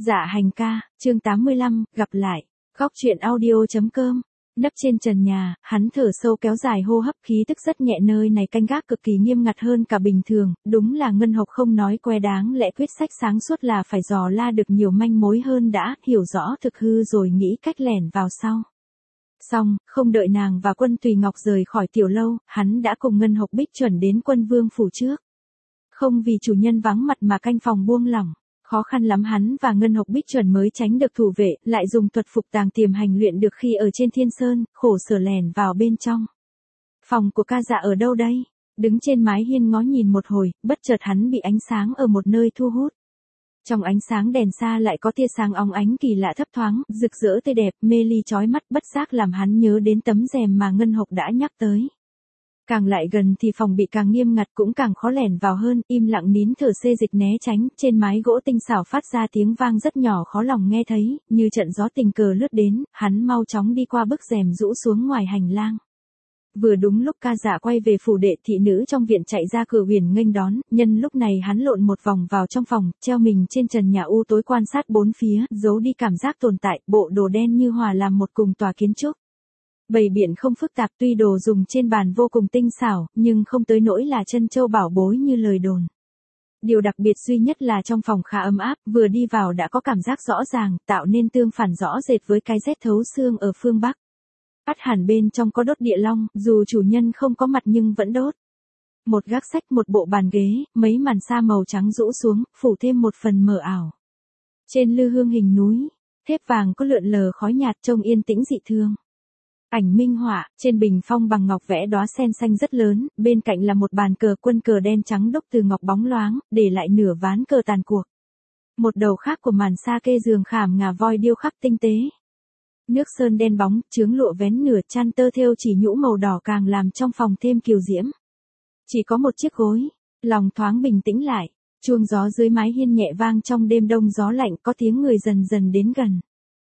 Dạ hành ca, chương 85, gặp lại. Góc truyện audio.com. Nấp trên trần nhà, hắn thở sâu kéo dài hô hấp, khí tức rất nhẹ, nơi này canh gác cực kỳ nghiêm ngặt hơn cả bình thường, đúng là Ngân Hộc không nói que đáng lẽ quyết sách sáng suốt là phải dò la được nhiều manh mối hơn đã, hiểu rõ thực hư rồi nghĩ cách lẻn vào sau. Xong, không đợi nàng và Quân Tùy Ngọc rời khỏi tiểu lâu, hắn đã cùng Ngân Hộc Bích chuẩn đến Quân Vương phủ trước. Không vì chủ nhân vắng mặt mà canh phòng buông lỏng. Khó khăn lắm hắn và Ngân Hộc Bích chuẩn mới tránh được thủ vệ, lại dùng thuật phục tàng tiềm hành luyện được khi ở trên Thiên Sơn, khổ sở lẻn vào bên trong. Phòng của ca dạ ở đâu đây? Đứng trên mái hiên ngó nhìn một hồi, bất chợt hắn bị ánh sáng ở một nơi thu hút. Trong ánh sáng đèn xa lại có tia sáng óng ánh kỳ lạ thấp thoáng, rực rỡ tươi đẹp, mê ly chói mắt, bất giác làm hắn nhớ đến tấm rèm mà Ngân Hộc đã nhắc tới. Càng lại gần thì phòng bị càng nghiêm ngặt, cũng càng khó lẻn vào hơn, im lặng nín thở xê dịch né tránh, trên mái gỗ tinh xảo phát ra tiếng vang rất nhỏ khó lòng nghe thấy, như trận gió tình cờ lướt đến, hắn mau chóng đi qua bức rèm rũ xuống ngoài hành lang. Vừa đúng lúc ca dạ quay về phủ đệ, thị nữ trong viện chạy ra cửa huyền nghênh đón, nhân lúc này hắn lộn một vòng vào trong phòng, treo mình trên trần nhà u tối quan sát bốn phía, giấu đi cảm giác tồn tại, bộ đồ đen như hòa làm một cùng tòa kiến trúc. Bày biện không phức tạp, tuy đồ dùng trên bàn vô cùng tinh xảo, nhưng không tới nỗi là trân châu bảo bối như lời đồn. Điều đặc biệt duy nhất là trong phòng khá ấm áp, vừa đi vào đã có cảm giác rõ ràng, tạo nên tương phản rõ rệt với cái rét thấu xương ở phương Bắc. Ắt hẳn bên trong có đốt địa long, dù chủ nhân không có mặt nhưng vẫn đốt. Một gác sách, một bộ bàn ghế, mấy màn sa màu trắng rũ xuống, phủ thêm một phần mờ ảo. Trên lư hương hình núi, thép vàng có lượn lờ khói nhạt trông yên tĩnh dị thương. Ảnh minh họa, trên bình phong bằng ngọc vẽ đóa sen xanh rất lớn, bên cạnh là một bàn cờ quân cờ đen trắng đúc từ ngọc bóng loáng, để lại nửa ván cờ tàn cuộc. Một đầu khác của màn sa kê giường khảm ngà voi điêu khắc tinh tế. Nước sơn đen bóng, chướng lụa vén nửa, chăn tơ thêu chỉ nhũ màu đỏ càng làm trong phòng thêm kiều diễm. Chỉ có một chiếc gối, lòng thoáng bình tĩnh lại, chuông gió dưới mái hiên nhẹ vang trong đêm đông gió lạnh, có tiếng người dần dần đến gần.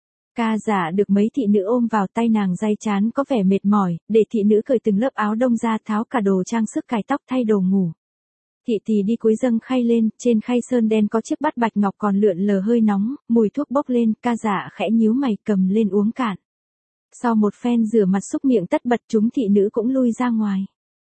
Ca dạ được mấy thị nữ ôm vào, tay nàng day chán có vẻ mệt mỏi, để thị nữ cởi từng lớp áo đông ra, tháo cả đồ trang sức, cài tóc, thay đồ ngủ. Thị tỳ đi cúi dâng khay lên, trên khay sơn đen có chiếc bát bạch ngọc còn lượn lờ hơi nóng, mùi thuốc bốc lên, ca dạ khẽ nhíu mày cầm lên uống cạn. Sau một phen rửa mặt xúc miệng tất bật, chúng thị nữ cũng lui ra ngoài.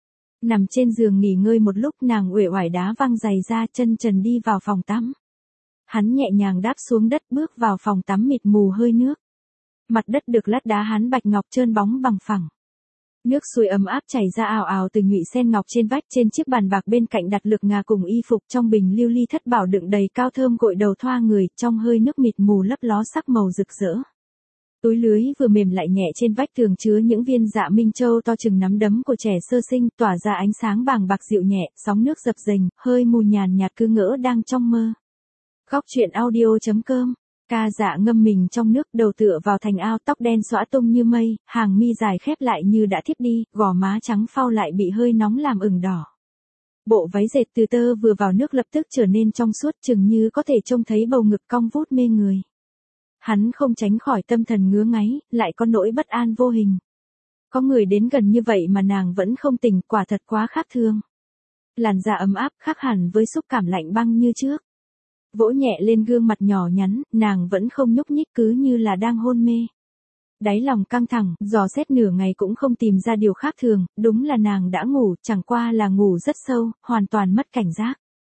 Nằm trên giường nghỉ ngơi một lúc, nàng uể oải đá văng giày ra, chân trần đi vào phòng tắm. Hắn nhẹ nhàng đáp xuống đất, bước vào phòng tắm mịt mù hơi nước. Mặt đất được lát đá hắn bạch ngọc trơn bóng bằng phẳng. Nước suối ấm áp chảy ra ào ào từ nhụy sen ngọc trên vách, trên chiếc bàn bạc bên cạnh đặt lược ngà cùng y phục, trong bình lưu ly thất bảo đựng đầy cao thơm gội đầu thoa người, trong hơi nước mịt mù lấp ló sắc màu rực rỡ. Túi lưới vừa mềm lại nhẹ trên vách tường chứa những viên dạ minh châu to chừng nắm đấm của trẻ sơ sinh, tỏa ra ánh sáng bàng bạc dịu nhẹ, sóng nước dập dềnh, hơi mù nhàn nhạt cứ ngỡ đang trong mơ. Góc truyện audio.com. Ca dạ ngâm mình trong nước, đầu tựa vào thành ao, tóc đen xõa tung như mây, hàng mi dài khép lại như đã thiếp đi, gò má trắng phau lại bị hơi nóng làm ửng đỏ. Bộ váy dệt từ tơ vừa vào nước lập tức trở nên trong suốt, chừng như có thể trông thấy bầu ngực cong vút mê người. Hắn không tránh khỏi tâm thần ngứa ngáy, lại có nỗi bất an vô hình. Có người đến gần như vậy mà nàng vẫn không tỉnh, quả thật quá khác thường. Làn da ấm áp khác hẳn với xúc cảm lạnh băng như trước. Vỗ nhẹ lên gương mặt nhỏ nhắn, nàng vẫn không nhúc nhích, cứ như là đang hôn mê. Đáy lòng căng thẳng, dò xét nửa ngày cũng không tìm ra điều khác thường, đúng là nàng đã ngủ, chẳng qua là ngủ rất sâu, hoàn toàn mất cảnh giác.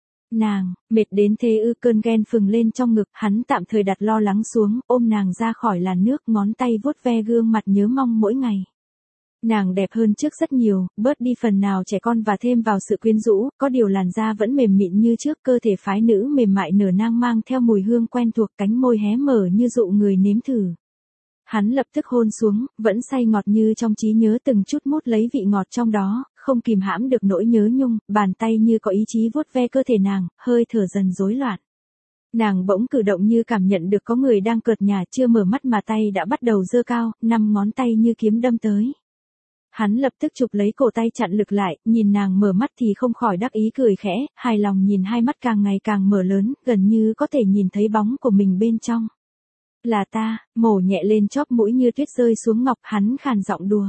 Nàng, mệt đến thế ư? Cơn ghen phừng lên trong ngực, hắn tạm thời đặt lo lắng xuống, ôm nàng ra khỏi làn nước, ngón tay vuốt ve gương mặt nhớ mong mỗi ngày. Nàng đẹp hơn trước rất nhiều, bớt đi phần nào trẻ con và thêm vào sự quyến rũ, có điều làn da vẫn mềm mịn như trước, cơ thể phái nữ mềm mại nở nang mang theo mùi hương quen thuộc, cánh môi hé mở như dụ người nếm thử. Hắn lập tức hôn xuống, vẫn say ngọt như trong trí nhớ, từng chút mút lấy vị ngọt trong đó, không kìm hãm được nỗi nhớ nhung, bàn tay như có ý chí vuốt ve cơ thể nàng, hơi thở dần rối loạn. Nàng bỗng cử động như cảm nhận được có người đang cợt nhả, chưa mở mắt mà tay đã bắt đầu giơ cao, 5 ngón tay như kiếm đâm tới. Hắn lập tức chụp lấy cổ tay chặn lực lại, nhìn nàng mở mắt thì không khỏi đắc ý cười khẽ, hài lòng nhìn hai mắt càng ngày càng mở lớn, gần như có thể nhìn thấy bóng của mình bên trong. Là ta, mổ nhẹ lên chóp mũi như tuyết rơi xuống ngọc, hắn khàn giọng đùa.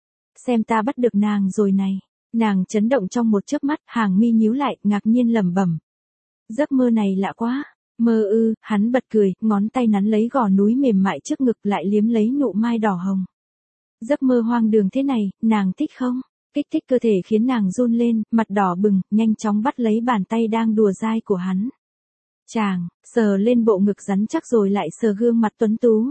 Xem ta bắt được nàng rồi này. Nàng chấn động trong một chớp mắt, hàng mi nhíu lại, ngạc nhiên lẩm bẩm. Giấc mơ này lạ quá. Mơ ư, hắn bật cười, ngón tay nắn lấy gò núi mềm mại trước ngực lại liếm lấy nụ mai đỏ hồng. Giấc mơ hoang đường thế này, nàng thích không? Kích thích cơ thể khiến nàng run lên, mặt đỏ bừng, nhanh chóng bắt lấy bàn tay đang đùa dai của hắn. Chàng, sờ lên bộ ngực rắn chắc rồi lại sờ gương mặt tuấn tú.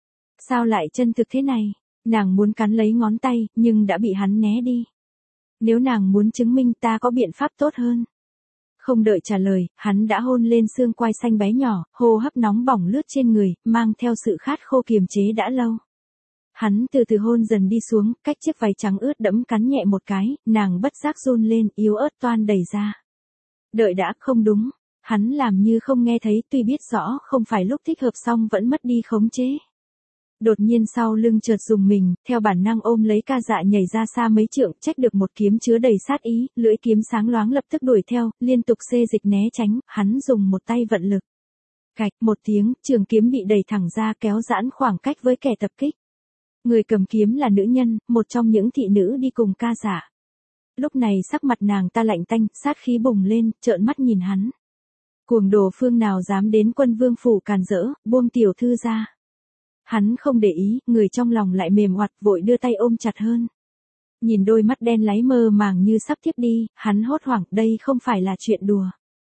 Sao lại chân thực thế này? Nàng muốn cắn lấy ngón tay, nhưng đã bị hắn né đi. Nếu nàng muốn chứng minh ta có biện pháp tốt hơn. Không đợi trả lời, hắn đã hôn lên xương quai xanh bé nhỏ, hô hấp nóng bỏng lướt trên người, mang theo sự khát khô kiềm chế đã lâu. Hắn từ từ hôn dần đi xuống, cách chiếc váy trắng ướt đẫm cắn nhẹ một cái, nàng bất giác run lên, yếu ớt toan đẩy ra. Đợi đã, không đúng. Hắn làm như không nghe thấy, tuy biết rõ không phải lúc thích hợp xong vẫn mất đi khống chế. Đột nhiên sau lưng chợt rùng mình, theo bản năng ôm lấy Ca Dạ nhảy ra xa mấy trượng, trách được một kiếm chứa đầy sát ý, lưỡi kiếm sáng loáng lập tức đuổi theo, liên tục xê dịch né tránh, hắn dùng một tay vận lực. Cạch một tiếng, trường kiếm bị đẩy thẳng ra kéo giãn khoảng cách với kẻ tập kích. Người cầm kiếm là nữ nhân, một trong những thị nữ đi cùng Ca Dạ. Lúc này sắc mặt nàng ta lạnh tanh, sát khí bùng lên, trợn mắt nhìn hắn. Cuồng đồ phương nào dám đến Quân Vương phủ càn rỡ, buông tiểu thư ra. Hắn không để ý, người trong lòng lại mềm oặt vội đưa tay ôm chặt hơn. Nhìn đôi mắt đen láy mơ màng như sắp thiếp đi, hắn hốt hoảng, đây không phải là chuyện đùa.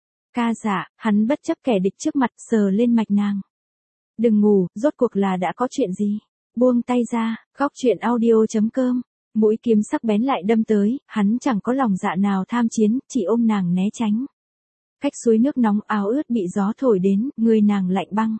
Ca Dạ, hắn bất chấp kẻ địch trước mặt sờ lên mạch nàng. Đừng ngủ, rốt cuộc là đã có chuyện gì? Buông tay ra, góc truyện audio.com. Mũi kiếm sắc bén lại đâm tới, hắn chẳng có lòng dạ nào tham chiến, chỉ ôm nàng né tránh. Cách suối nước nóng áo ướt bị gió thổi đến, người nàng lạnh băng.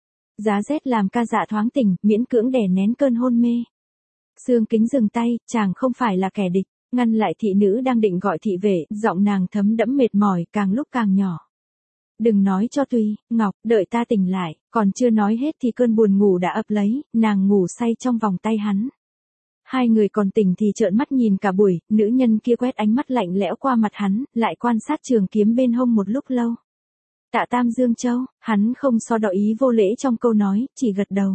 Giá rét làm Ca Dạ thoáng tỉnh, miễn cưỡng đè nén cơn hôn mê. Sương Kính dừng tay, chàng không phải là kẻ địch, ngăn lại thị nữ đang định gọi thị vệ, giọng nàng thấm đẫm mệt mỏi, càng lúc càng nhỏ. Đừng nói cho Tùy, Ngọc, đợi ta tỉnh lại, còn chưa nói hết thì cơn buồn ngủ đã ập lấy, nàng ngủ say trong vòng tay hắn. Hai người còn tỉnh thì trợn mắt nhìn cả buổi, nữ nhân kia quét ánh mắt lạnh lẽo qua mặt hắn, lại quan sát trường kiếm bên hông một lúc lâu. Tạ Tam Dương Châu, hắn không so đo ý vô lễ trong câu nói, chỉ gật đầu.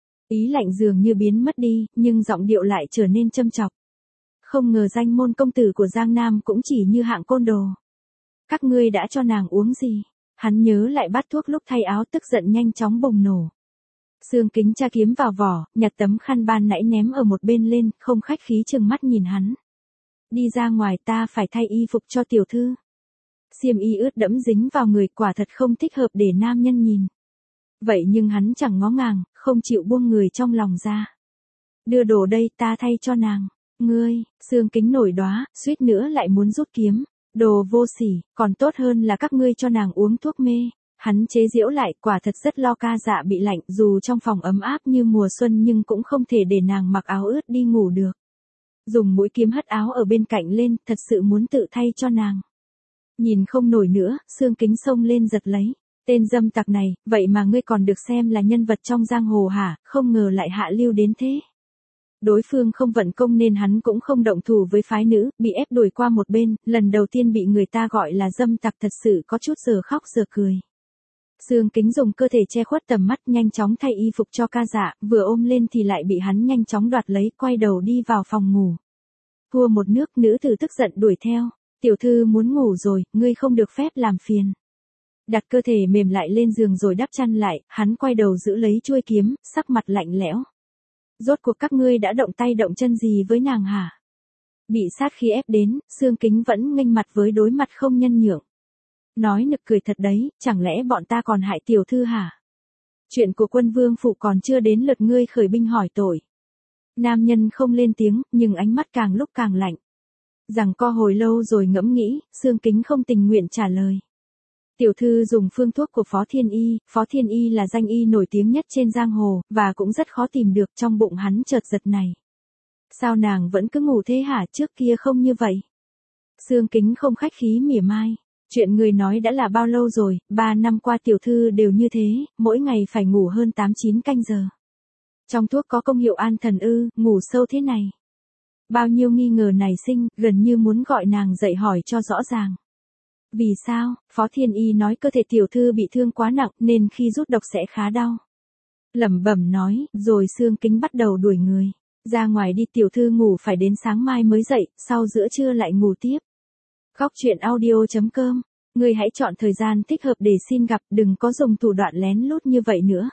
Ý lạnh dường như biến mất đi, nhưng giọng điệu lại trở nên châm chọc. Không ngờ danh môn công tử của Giang Nam cũng chỉ như hạng côn đồ. Các ngươi đã cho nàng uống gì? Hắn nhớ lại bát thuốc lúc thay áo, tức giận nhanh chóng bùng nổ. Sương Kính tra kiếm vào vỏ, nhặt tấm khăn ban nãy ném ở một bên lên, không khách khí trừng mắt nhìn hắn. Đi ra ngoài, ta phải thay y phục cho tiểu thư. Xiêm y ướt đẫm dính vào người, quả thật không thích hợp để nam nhân nhìn. Vậy nhưng hắn chẳng ngó ngàng, không chịu buông người trong lòng ra. Đưa đồ đây, ta thay cho nàng. Ngươi, Sương Kính nổi đóa, suýt nữa lại muốn rút kiếm. Đồ vô sỉ, còn tốt hơn là các ngươi cho nàng uống thuốc mê. Hắn chế giễu lại, quả thật rất lo Ca Dạ bị lạnh, dù trong phòng ấm áp như mùa xuân nhưng cũng không thể để nàng mặc áo ướt đi ngủ được. Dùng mũi kiếm hất áo ở bên cạnh lên, thật sự muốn tự thay cho nàng. Nhìn không nổi nữa, Sương Kính xông lên giật lấy. Tên dâm tặc này, vậy mà ngươi còn được xem là nhân vật trong giang hồ hả, không ngờ lại hạ lưu đến thế. Đối phương không vận công nên hắn cũng không động thủ với phái nữ, bị ép đuổi qua một bên, lần đầu tiên bị người ta gọi là dâm tặc thật sự có chút giờ khóc giờ cười. Sương Kính dùng cơ thể che khuất tầm mắt nhanh chóng thay y phục cho Ca Dạ, vừa ôm lên thì lại bị hắn nhanh chóng đoạt lấy, quay đầu đi vào phòng ngủ. Thua một nước, nữ tử tức giận đuổi theo. Tiểu thư muốn ngủ rồi, ngươi không được phép làm phiền. Đặt cơ thể mềm lại lên giường rồi đắp chăn lại, hắn quay đầu giữ lấy chuôi kiếm, sắc mặt lạnh lẽo. Rốt cuộc các ngươi đã động tay động chân gì với nàng hả? Bị sát khí ép đến, Sương Kính vẫn nghênh mặt với đối mặt không nhân nhượng. Nói nực cười thật đấy, chẳng lẽ bọn ta còn hại tiểu thư hả? Chuyện của Quân Vương phủ còn chưa đến lượt ngươi khởi binh hỏi tội. Nam nhân không lên tiếng, nhưng ánh mắt càng lúc càng lạnh. Rằng co hồi lâu rồi ngẫm nghĩ, Sương Kính không tình nguyện trả lời. Tiểu thư dùng phương thuốc của Phó Thiên Y là danh y nổi tiếng nhất trên giang hồ, và cũng rất khó tìm được. Trong bụng hắn chợt giật này. Sao nàng vẫn cứ ngủ thế hả, trước kia không như vậy? Sương Kính không khách khí mỉa mai. Chuyện người nói đã là bao lâu rồi, 3 năm qua tiểu thư đều như thế, mỗi ngày phải ngủ hơn 8-9 canh giờ. Trong thuốc có công hiệu an thần ư, ngủ sâu thế này. Bao nhiêu nghi ngờ nảy sinh, gần như muốn gọi nàng dậy hỏi cho rõ ràng. Vì sao? Phó Thiên Y nói cơ thể tiểu thư bị thương quá nặng nên khi rút độc sẽ khá đau. Lẩm bẩm nói, rồi Sương Kính bắt đầu đuổi người. Ra ngoài đi, tiểu thư ngủ phải đến sáng mai mới dậy, sau giữa trưa lại ngủ tiếp. Góc truyện audio.com Ngươi hãy chọn thời gian thích hợp để xin gặp, đừng có dùng thủ đoạn lén lút như vậy nữa.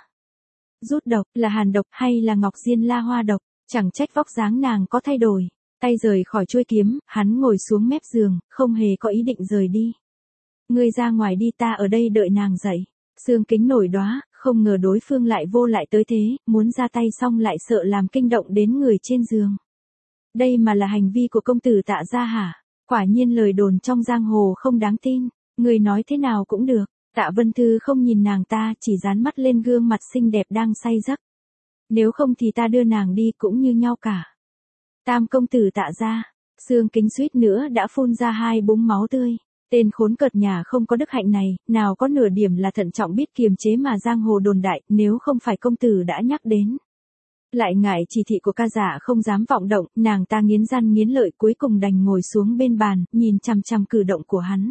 Rút độc, là hàn độc hay là ngọc diên la hoa độc, chẳng trách vóc dáng nàng có thay đổi. Tay rời khỏi chuôi kiếm, hắn ngồi xuống mép giường, không hề có ý định rời đi. Ngươi ra ngoài đi, ta ở đây đợi nàng dậy. Sương Kính nổi đoá, không ngờ đối phương lại vô lại tới thế, muốn ra tay xong lại sợ làm kinh động đến người trên giường. Đây mà là hành vi của công tử Tạ gia hả? Quả nhiên lời đồn trong giang hồ không đáng tin, người nói thế nào cũng được. Tạ Vân Thư không nhìn nàng ta, chỉ dán mắt lên gương mặt xinh đẹp đang say giấc. Nếu không thì ta đưa nàng đi cũng như nhau cả. Tam công tử Tạ gia, Sương Kính suýt nữa đã phun ra 2 búng máu tươi. Tên khốn cợt nhà không có đức hạnh này, nào có nửa điểm là thận trọng biết kiềm chế mà giang hồ đồn đại, nếu không phải công tử đã nhắc đến. Lại ngại chỉ thị của ca giả không dám vọng động, nàng ta nghiến răng nghiến lợi cuối cùng đành ngồi xuống bên bàn, nhìn chằm chằm cử động của hắn.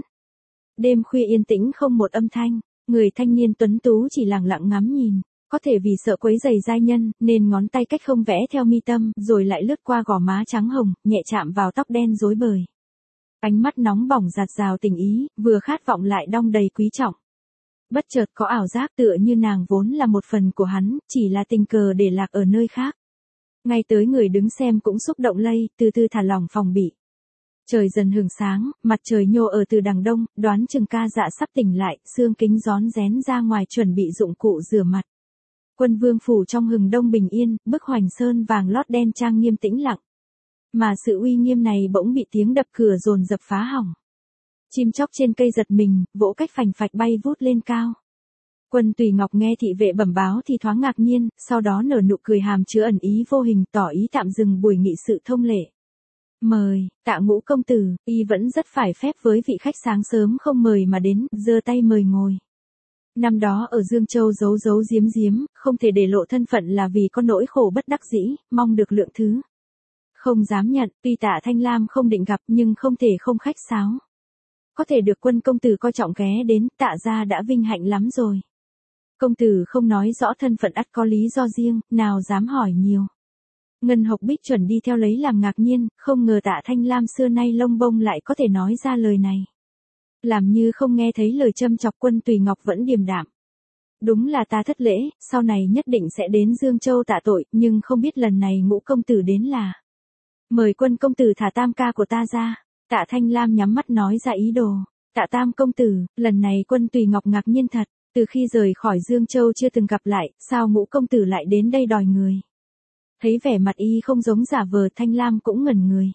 Đêm khuya yên tĩnh không một âm thanh, người thanh niên tuấn tú chỉ lặng lặng ngắm nhìn, có thể vì sợ quấy rầy giai nhân, nên ngón tay cách không vẽ theo mi tâm, rồi lại lướt qua gò má trắng hồng, nhẹ chạm vào tóc đen rối bời. Ánh mắt nóng bỏng dạt dào tình ý, vừa khát vọng lại đong đầy quý trọng. Bất chợt có ảo giác tựa như nàng vốn là một phần của hắn, chỉ là tình cờ để lạc ở nơi khác. Ngay tới người đứng xem cũng xúc động lây, từ từ thả lỏng phòng bị. Trời dần hừng sáng, mặt trời nhô ở từ đằng đông, đoán chừng ca dạ sắp tỉnh lại, Sương Kính rón rén ra ngoài chuẩn bị dụng cụ rửa mặt. Quân vương phủ trong hừng đông bình yên, bức hoành sơn vàng lót đen trang nghiêm tĩnh lặng. Mà sự uy nghiêm này bỗng bị tiếng đập cửa dồn dập phá hỏng. Chim chóc trên cây giật mình, vỗ cách phành phạch bay vút lên cao. Quân Tùy Ngọc nghe thị vệ bẩm báo thì thoáng ngạc nhiên, sau đó nở nụ cười hàm chứa ẩn ý vô hình, tỏ ý tạm dừng buổi nghị sự thông lệ. Mời, Tạ Ngũ công tử, y vẫn rất phải phép với vị khách sáng sớm không mời mà đến, giơ tay mời ngồi. Năm đó ở Dương Châu giấu giấu giếm giếm, không thể để lộ thân phận là vì có nỗi khổ bất đắc dĩ, mong được lượng thứ. Không dám nhận, tuy Tạ Thanh Lam không định gặp nhưng không thể không khách sáo. Có thể được Quân công tử coi trọng ghé đến, Tạ gia đã vinh hạnh lắm rồi. Công tử không nói rõ thân phận ắt có lý do riêng, nào dám hỏi nhiều. Ngân Hộc Bích chuẩn đi theo lấy làm ngạc nhiên, không ngờ Tạ Thanh Lam xưa nay lông bông lại có thể nói ra lời này. Làm như không nghe thấy lời châm chọc, Quân Tùy Ngọc vẫn điềm đạm. Đúng là ta thất lễ, sau này nhất định sẽ đến Dương Châu tạ tội, nhưng không biết lần này Ngũ công tử đến là. Mời Quân công tử thả tam ca của ta ra. Tạ Thanh Lam nhắm mắt nói ra ý đồ. Tạ tam công tử, lần này Quân Tùy Ngọc ngạc nhiên thật, từ khi rời khỏi Dương Châu chưa từng gặp lại, sao Ngũ công tử lại đến đây đòi người. Thấy vẻ mặt y không giống giả vờ, Thanh Lam cũng ngẩn người.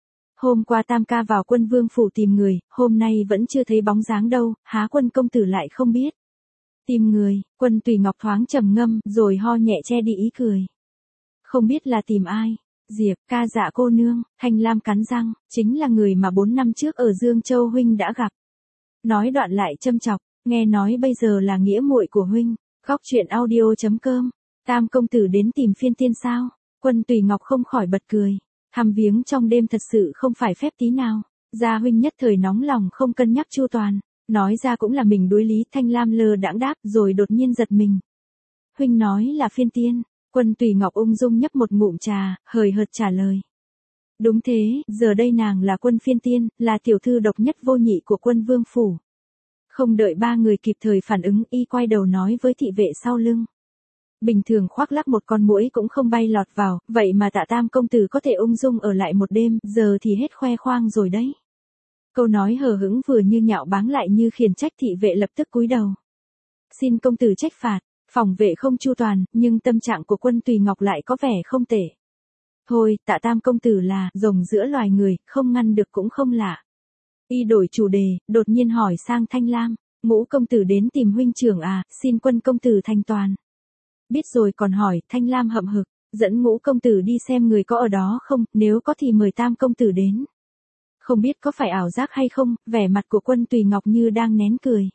Hôm qua tam ca vào Quân vương phủ tìm người, hôm nay vẫn chưa thấy bóng dáng đâu, há Quân công tử lại không biết. Tìm người, Quân Tùy Ngọc thoáng trầm ngâm, rồi ho nhẹ che đi ý cười. Không biết là tìm ai. Diệp, ca dạ cô nương, Thanh Lam cắn răng, chính là người mà 4 năm trước ở Dương Châu huynh đã gặp. Nói đoạn lại châm chọc, nghe nói bây giờ là nghĩa muội của huynh. Góc truyện audio.com. Tam công tử đến tìm phiên tiên sao? Quân Tùy Ngọc không khỏi bật cười. Thăm viếng trong đêm thật sự không phải phép tí nào. Gia huynh nhất thời nóng lòng không cân nhắc chu toàn. Nói ra cũng là mình đối lý. Thanh Lam lơ đãng đáp rồi đột nhiên giật mình. Huynh nói là phiên tiên. Quân Tùy Ngọc ung dung nhấp một ngụm trà, hời hợt trả lời. Đúng thế, giờ đây nàng là Quân phiên tiên, là tiểu thư độc nhất vô nhị của Quân vương phủ. Không đợi 3 người kịp thời phản ứng, y quay đầu nói với thị vệ sau lưng. Bình thường khoác lác một con muỗi cũng không bay lọt vào, vậy mà Tạ tam công tử có thể ung dung ở lại một đêm, giờ thì hết khoe khoang rồi đấy. Câu nói hờ hững vừa như nhạo báng lại như khiển trách, thị vệ lập tức cúi đầu. Xin công tử trách phạt. Phòng vệ không chu toàn, nhưng tâm trạng của Quân Tùy Ngọc lại có vẻ không tệ. Thôi, Tạ tam công tử là rồng giữa loài người, không ngăn được cũng không lạ. Y đổi chủ đề, đột nhiên hỏi sang Thanh Lam, Ngũ công tử đến tìm huynh trưởng à, xin Quân công tử thành toàn. Biết rồi còn hỏi, Thanh Lam hậm hực, dẫn Ngũ công tử đi xem người có ở đó không, nếu có thì mời tam công tử đến. Không biết có phải ảo giác hay không, vẻ mặt của Quân Tùy Ngọc như đang nén cười.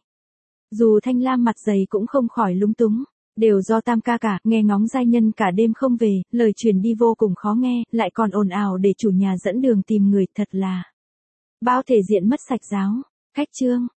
Dù Thanh Lam mặt dày cũng không khỏi lúng túng, đều do tam ca cả, nghe ngóng giai nhân cả đêm không về, lời truyền đi vô cùng khó nghe, lại còn ồn ào để chủ nhà dẫn đường tìm người, thật là bao thể diện mất sạch giáo. Khách chương